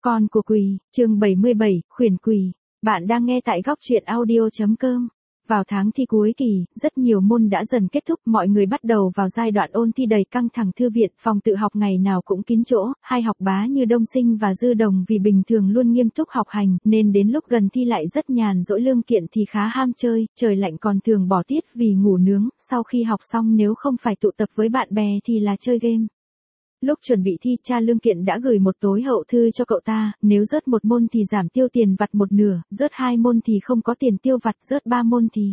Con của quỷ, chương 77, khuyển quỷ. Bạn đang nghe tại góc truyện audio.com. Vào tháng thi cuối kỳ, rất nhiều môn đã dần kết thúc, mọi người bắt đầu vào giai đoạn ôn thi đầy căng thẳng. Thư viện, phòng tự học ngày nào cũng kín chỗ, hai học bá như Đông Sinh và Dư Đồng vì bình thường luôn nghiêm túc học hành, nên đến lúc gần thi lại rất nhàn rỗi. Lương Kiện thì khá ham chơi, trời lạnh còn thường bỏ tiết vì ngủ nướng, sau khi học xong nếu không phải tụ tập với bạn bè thì là chơi game. Lúc chuẩn bị thi, cha Lương Kiện đã gửi một tối hậu thư cho cậu ta, nếu rớt một môn thì giảm tiêu tiền vặt một nửa, rớt 2 môn thì không có tiền tiêu vặt, rớt 3 môn thì...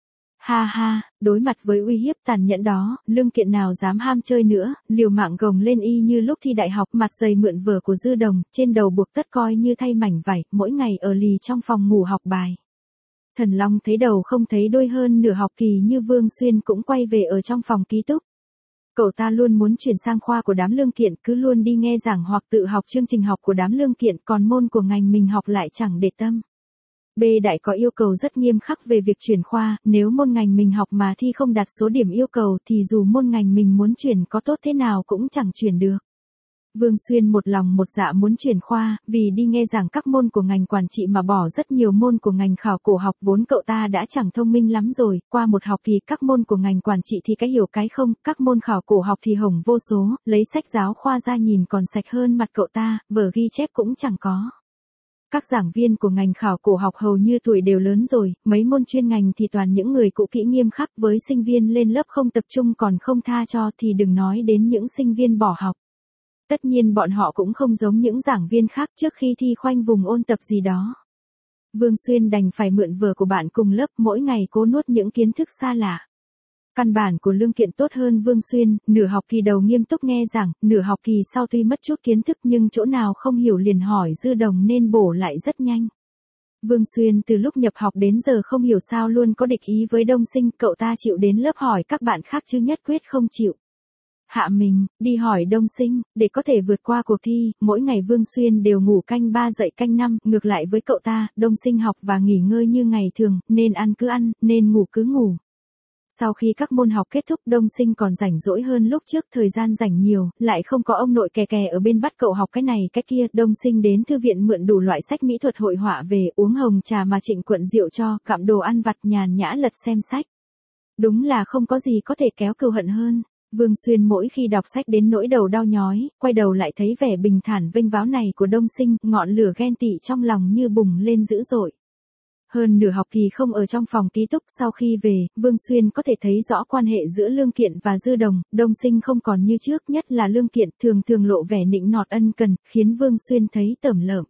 Ha ha, đối mặt với uy hiếp tàn nhẫn đó, Lương Kiện nào dám ham chơi nữa, liều mạng gồng lên y như lúc thi đại học, mặt dày mượn vở của Dư Đồng, trên đầu buộc tất coi như thay mảnh vải, mỗi ngày ở lì trong phòng ngủ học bài. Thần Long thấy đầu không thấy đuôi, hơn nửa học kỳ như Vương Xuyên cũng quay về ở trong phòng ký túc. Cậu ta luôn muốn chuyển sang khoa của đám Lương Kiện, cứ luôn đi nghe giảng hoặc tự học chương trình học của đám Lương Kiện, còn môn của ngành mình học lại chẳng để tâm. B Đại có yêu cầu rất nghiêm khắc về việc chuyển khoa, nếu môn ngành mình học mà thi không đạt số điểm yêu cầu thì dù môn ngành mình muốn chuyển có tốt thế nào cũng chẳng chuyển được. Vương Xuyên một lòng một dạ muốn chuyển khoa, vì đi nghe giảng các môn của ngành quản trị mà bỏ rất nhiều môn của ngành khảo cổ học, vốn cậu ta đã chẳng thông minh lắm rồi, qua một học kỳ các môn của ngành quản trị thì cái hiểu cái không, các môn khảo cổ học thì hỏng vô số, lấy sách giáo khoa ra nhìn còn sạch hơn mặt cậu ta, vở ghi chép cũng chẳng có. Các giảng viên của ngành khảo cổ học hầu như tuổi đều lớn rồi, mấy môn chuyên ngành thì toàn những người cũ kỹ nghiêm khắc, với sinh viên lên lớp không tập trung còn không tha cho thì đừng nói đến những sinh viên bỏ học. Tất nhiên bọn họ cũng không giống những giảng viên khác, trước khi thi khoanh vùng ôn tập gì đó. Vương Xuyên đành phải mượn vở của bạn cùng lớp, mỗi ngày cố nuốt những kiến thức xa lạ. Căn bản của Lương Kiện tốt hơn Vương Xuyên, nửa học kỳ đầu nghiêm túc nghe giảng, nửa học kỳ sau tuy mất chút kiến thức nhưng chỗ nào không hiểu liền hỏi Dư Đồng nên bổ lại rất nhanh. Vương Xuyên từ lúc nhập học đến giờ không hiểu sao luôn có địch ý với Đông Sinh, cậu ta chịu đến lớp hỏi các bạn khác chứ nhất quyết không chịu. Hạ mình, đi hỏi Đông Sinh, để có thể vượt qua cuộc thi, mỗi ngày Vương Xuyên đều ngủ canh 3 dậy canh 5, ngược lại với cậu ta, Đông Sinh học và nghỉ ngơi như ngày thường, nên ăn cứ ăn, nên ngủ cứ ngủ. Sau khi các môn học kết thúc, Đông Sinh còn rảnh rỗi hơn lúc trước, thời gian rảnh nhiều, lại không có ông nội kè kè ở bên bắt cậu học cái này cái kia, Đông Sinh đến thư viện mượn đủ loại sách mỹ thuật hội họa về, uống hồng trà mà Trịnh Quận rượu cho, gặm đồ ăn vặt nhàn nhã lật xem sách. Đúng là không có gì có thể kéo cừu hận hơn. Vương Xuyên mỗi khi đọc sách đến nỗi đầu đau nhói, quay đầu lại thấy vẻ bình thản vênh váo này của Đông Sinh, ngọn lửa ghen tị trong lòng như bùng lên dữ dội. Hơn nửa học kỳ không ở trong phòng ký túc, sau khi về, Vương Xuyên có thể thấy rõ quan hệ giữa Lương Kiện và Dư Đồng, Đông Sinh không còn như trước, nhất là Lương Kiện thường thường lộ vẻ nịnh nọt ân cần, khiến Vương Xuyên thấy tởm lợm.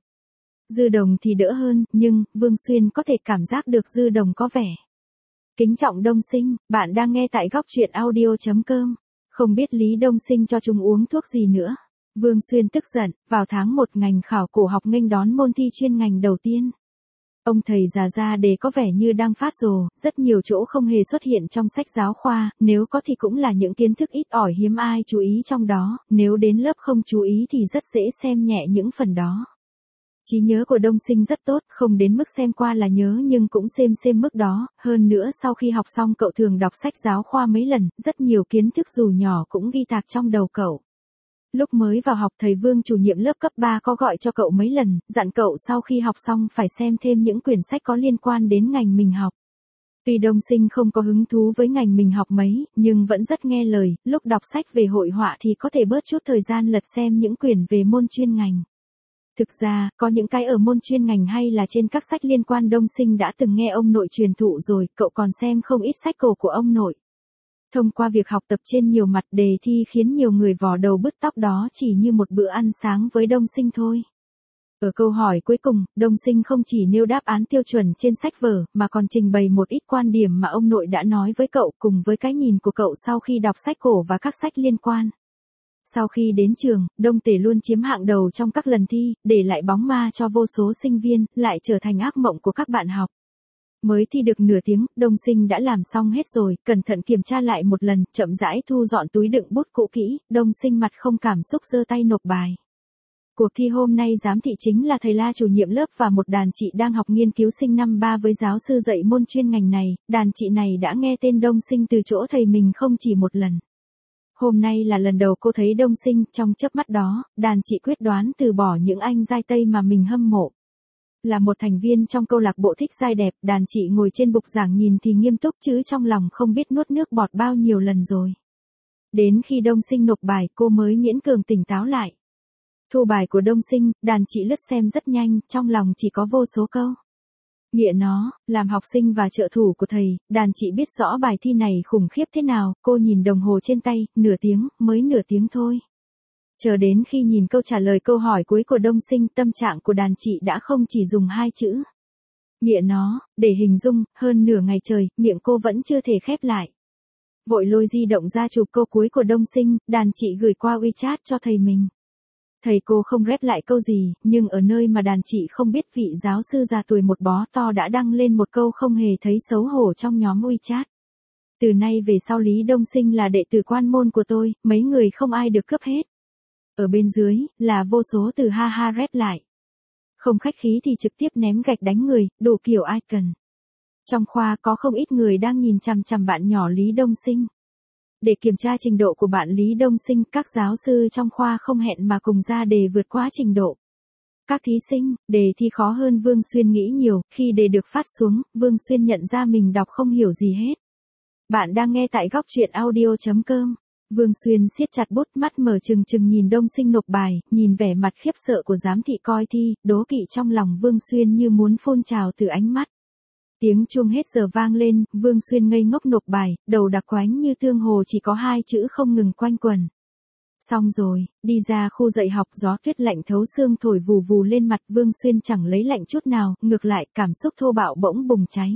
Dư Đồng thì đỡ hơn, nhưng Vương Xuyên có thể cảm giác được Dư Đồng có vẻ kính trọng Đông Sinh. Bạn đang nghe tại góc truyện audio.com. Không biết Lý Đông Sinh cho chúng uống thuốc gì nữa. Vương Xuyên tức giận, vào tháng 1 ngành khảo cổ học nghênh đón môn thi chuyên ngành đầu tiên. Ông thầy già ra đề có vẻ như đang phát rồ, rất nhiều chỗ không hề xuất hiện trong sách giáo khoa, nếu có thì cũng là những kiến thức ít ỏi hiếm ai chú ý trong đó, nếu đến lớp không chú ý thì rất dễ xem nhẹ những phần đó. Trí nhớ của Đông Sinh rất tốt, không đến mức xem qua là nhớ nhưng cũng xem mức đó, hơn nữa sau khi học xong cậu thường đọc sách giáo khoa mấy lần, rất nhiều kiến thức dù nhỏ cũng ghi tạc trong đầu cậu. Lúc mới vào học thầy Vương chủ nhiệm lớp cấp 3 có gọi cho cậu mấy lần, dặn cậu sau khi học xong phải xem thêm những quyển sách có liên quan đến ngành mình học. Tuy Đông Sinh không có hứng thú với ngành mình học mấy, nhưng vẫn rất nghe lời, lúc đọc sách về hội họa thì có thể bớt chút thời gian lật xem những quyển về môn chuyên ngành. Thực ra, có những cái ở môn chuyên ngành hay là trên các sách liên quan Đông Sinh đã từng nghe ông nội truyền thụ rồi, cậu còn xem không ít sách cổ của ông nội. Thông qua việc học tập trên nhiều mặt, đề thi khiến nhiều người vò đầu bứt tóc, đó chỉ như một bữa ăn sáng với Đông Sinh thôi. Ở câu hỏi cuối cùng, Đông Sinh không chỉ nêu đáp án tiêu chuẩn trên sách vở, mà còn trình bày một ít quan điểm mà ông nội đã nói với cậu, cùng với cái nhìn của cậu sau khi đọc sách cổ và các sách liên quan. Sau khi đến trường, Đông Tể luôn chiếm hạng đầu trong các lần thi, để lại bóng ma cho vô số sinh viên, lại trở thành ác mộng của các bạn học. Mới thi được nửa tiếng, Đông Sinh đã làm xong hết rồi, cẩn thận kiểm tra lại một lần, chậm rãi thu dọn túi đựng bút cũ kỹ, Đông Sinh mặt không cảm xúc giơ tay nộp bài. Cuộc thi hôm nay giám thị chính là thầy La chủ nhiệm lớp và một đàn chị đang học nghiên cứu sinh năm 3 với giáo sư dạy môn chuyên ngành này, đàn chị này đã nghe tên Đông Sinh từ chỗ thầy mình không chỉ một lần. Hôm nay là lần đầu cô thấy Đông Sinh, trong chớp mắt đó, đàn chị quyết đoán từ bỏ những anh giai Tây mà mình hâm mộ. Là một thành viên trong câu lạc bộ thích giai đẹp, đàn chị ngồi trên bục giảng nhìn thì nghiêm túc chứ trong lòng không biết nuốt nước bọt bao nhiêu lần rồi. Đến khi Đông Sinh nộp bài, cô mới miễn cường tỉnh táo lại. Thu bài của Đông Sinh, đàn chị lướt xem rất nhanh, trong lòng chỉ có vô số câu. Mẹ nó, làm học sinh và trợ thủ của thầy, đàn chị biết rõ bài thi này khủng khiếp thế nào, cô nhìn đồng hồ trên tay, nửa tiếng, mới nửa tiếng thôi. Chờ đến khi nhìn câu trả lời câu hỏi cuối của Đông Sinh, tâm trạng của đàn chị đã không chỉ dùng 2 chữ. Mẹ nó, để hình dung, hơn nửa ngày trời, miệng cô vẫn chưa thể khép lại. Vội lôi di động ra chụp câu cuối của Đông Sinh, đàn chị gửi qua WeChat cho thầy mình. Thầy cô không rep lại câu gì, nhưng ở nơi mà đàn chị không biết vị giáo sư già tuổi một bó to đã đăng lên một câu không hề thấy xấu hổ trong nhóm WeChat. Từ nay về sau Lý Đông Sinh là đệ tử quan môn của tôi, mấy người không ai được cướp hết. Ở bên dưới, là vô số từ ha ha rep lại. Không khách khí thì trực tiếp ném gạch đánh người, đủ kiểu ai cần. Trong khoa có không ít người đang nhìn chằm chằm bạn nhỏ Lý Đông Sinh. Để kiểm tra trình độ của bạn Lý Đông Sinh, các giáo sư trong khoa không hẹn mà cùng ra đề vượt quá trình độ. Các thí sinh, đề thi khó hơn Vương Xuyên nghĩ nhiều, khi đề được phát xuống, Vương Xuyên nhận ra mình đọc không hiểu gì hết. Bạn đang nghe tại góc truyện audio.com. Vương Xuyên siết chặt bút, mắt mở trừng trừng nhìn Đông Sinh nộp bài, nhìn vẻ mặt khiếp sợ của giám thị coi thi, đố kỵ trong lòng Vương Xuyên như muốn phun trào từ ánh mắt. Tiếng chuông hết giờ vang lên, Vương Xuyên ngây ngốc nộp bài, đầu đặc quánh như tương hồ chỉ có 2 chữ không ngừng quanh quẩn. Xong rồi, đi ra khu dạy học, gió tuyết lạnh thấu xương thổi vù vù lên mặt, Vương Xuyên chẳng lấy lạnh chút nào, ngược lại, cảm xúc thô bạo bỗng bùng cháy.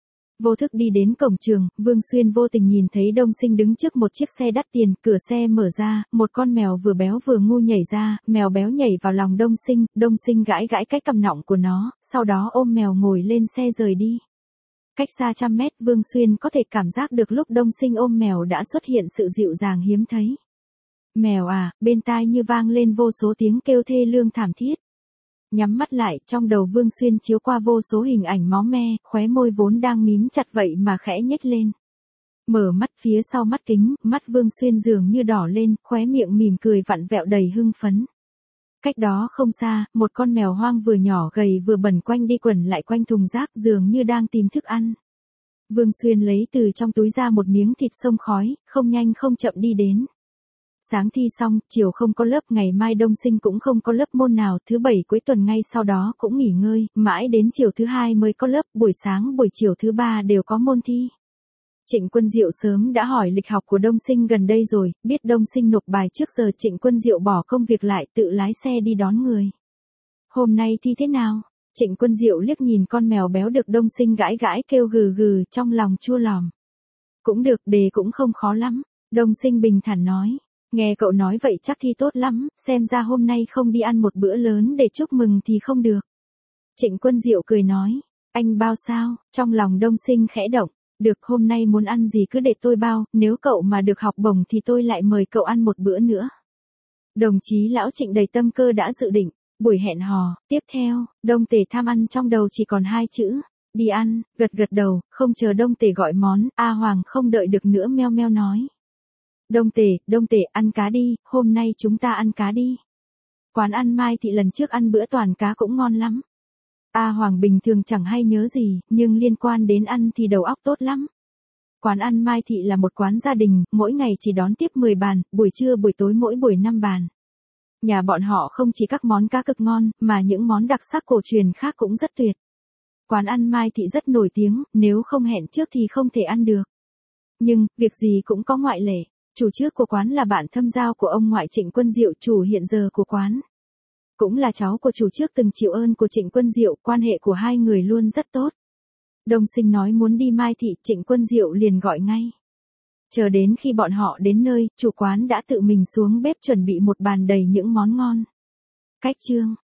Vô thức đi đến cổng trường, Vương Xuyên vô tình nhìn thấy Đông Sinh đứng trước một chiếc xe đắt tiền, cửa xe mở ra, một con mèo vừa béo vừa ngu nhảy ra, mèo béo nhảy vào lòng Đông Sinh gãi gãi cái cằm nọng của nó, sau đó ôm mèo ngồi lên xe rời đi. Cách xa trăm mét, Vương Xuyên có thể cảm giác được lúc Đông Sinh ôm mèo đã xuất hiện sự dịu dàng hiếm thấy. Mèo à, bên tai như vang lên vô số tiếng kêu thê lương thảm thiết. Nhắm mắt lại, trong đầu Vương Xuyên chiếu qua vô số hình ảnh máu me, khóe môi vốn đang mím chặt vậy mà khẽ nhếch lên. Mở mắt, phía sau mắt kính, mắt Vương Xuyên dường như đỏ lên, khóe miệng mỉm cười vặn vẹo đầy hưng phấn. Cách đó không xa, một con mèo hoang vừa nhỏ gầy vừa bẩn quanh đi quẩn lại quanh thùng rác, dường như đang tìm thức ăn. Vương Xuyên lấy từ trong túi ra một miếng thịt xông khói, không nhanh không chậm đi đến. Sáng thi xong, chiều không có lớp, ngày mai Đông Sinh cũng không có lớp môn nào, thứ 7 cuối tuần ngay sau đó cũng nghỉ ngơi, mãi đến chiều thứ 2 mới có lớp, buổi sáng buổi chiều thứ 3 đều có môn thi. Trịnh Quân Diệu sớm đã hỏi lịch học của Đông Sinh gần đây rồi, biết Đông Sinh nộp bài trước giờ, Trịnh Quân Diệu bỏ công việc lại, tự lái xe đi đón người. Hôm nay thi thế nào? Trịnh Quân Diệu liếc nhìn con mèo béo được Đông Sinh gãi gãi kêu gừ gừ, trong lòng chua lòm. Cũng được, đề cũng không khó lắm. Đông Sinh bình thản nói. Nghe cậu nói vậy chắc thi tốt lắm, xem ra hôm nay không đi ăn một bữa lớn để chúc mừng thì không được. Trịnh Quân Diệu cười nói. Anh bao sao? Trong lòng Đông Sinh khẽ động. Được, hôm nay muốn ăn gì cứ để tôi bao, nếu cậu mà được học bổng thì tôi lại mời cậu ăn một bữa nữa. Đồng chí lão Trịnh đầy tâm cơ đã dự định. Buổi hẹn hò, tiếp theo, Đông Tề tham ăn trong đầu chỉ còn 2 chữ. Đi ăn, gật gật đầu, không chờ Đông Tề gọi món, A Hoàng không đợi được nữa meo meo nói. Đông Tề, ăn cá đi, hôm nay chúng ta ăn cá đi. Quán ăn Mai Thị lần trước ăn bữa toàn cá cũng ngon lắm. A Hoàng bình thường chẳng hay nhớ gì, nhưng liên quan đến ăn thì đầu óc tốt lắm. Quán ăn Mai Thị là một quán gia đình, mỗi ngày chỉ đón tiếp 10 bàn, buổi trưa buổi tối mỗi buổi 5 bàn. Nhà bọn họ không chỉ các món cá cực ngon, mà những món đặc sắc cổ truyền khác cũng rất tuyệt. Quán ăn Mai Thị rất nổi tiếng, nếu không hẹn trước thì không thể ăn được. Nhưng, việc gì cũng có ngoại lệ. Chủ trước của quán là bạn thâm giao của ông ngoại Trịnh Quân Diệu, chủ hiện giờ của quán. Cũng là cháu của chủ trước từng chịu ơn của Trịnh Quân Diệu, quan hệ của hai người luôn rất tốt. Đông Sinh nói muốn đi Mai Thị, Trịnh Quân Diệu liền gọi ngay. Chờ đến khi bọn họ đến nơi, chủ quán đã tự mình xuống bếp chuẩn bị một bàn đầy những món ngon. Cách chương